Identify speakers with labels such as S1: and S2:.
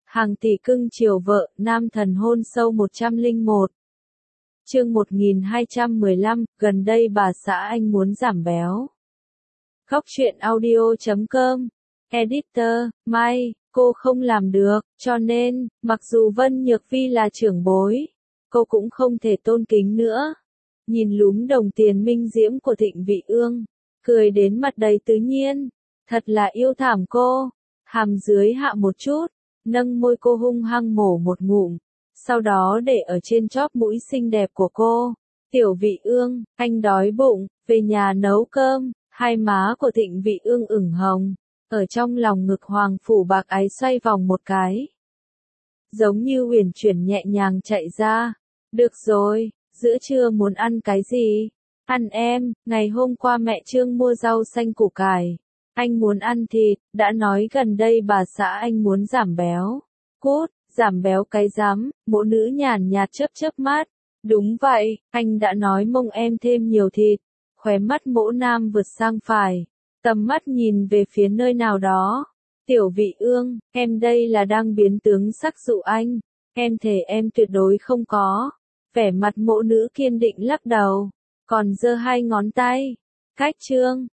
S1: Hàng tỷ cưng chiều vợ, nam thần hôn sâu 101. Chương 1215, gần đây bà xã anh muốn giảm béo. Khóc chuyện audio.com. Editor, Mai, cô không làm được, cho nên, mặc dù Vân Nhược Phi là trưởng bối, cô cũng không thể tôn kính nữa. Nhìn lúm đồng tiền minh diễm của Thịnh Vị Ương, cười đến mặt đầy tự nhiên, thật là yêu thảm cô. Hàm dưới hạ một chút, nâng môi cô hung hăng mổ một ngụm, sau đó để ở trên chóp mũi xinh đẹp của cô. Tiểu Vị Ương, anh đói bụng, về nhà nấu cơm. Hai má của Thịnh Vị Ương ửng hồng, ở trong lòng ngực hoàng phủ bạc ái xoay vòng một cái, giống như uyển chuyển nhẹ nhàng chạy ra. Được rồi, giữa trưa muốn ăn cái gì? Ăn em, ngày hôm qua mẹ Trương mua rau xanh củ cải. Anh muốn ăn thịt, đã nói gần đây bà xã anh muốn giảm béo. Cút, giảm béo cái rắm, mỗ nữ nhàn nhạt chớp mắt. Đúng vậy, anh đã nói mong em thêm nhiều thịt. Khóe mắt mỗ nam vượt sang phải, tầm mắt nhìn về phía nơi nào đó. Tiểu Vị Ương, em đây là đang biến tướng sắc dụ anh. Em thề em tuyệt đối không có. Vẻ mặt mỗ nữ kiên định lắc đầu, còn giơ hai ngón tay. Cách Trương,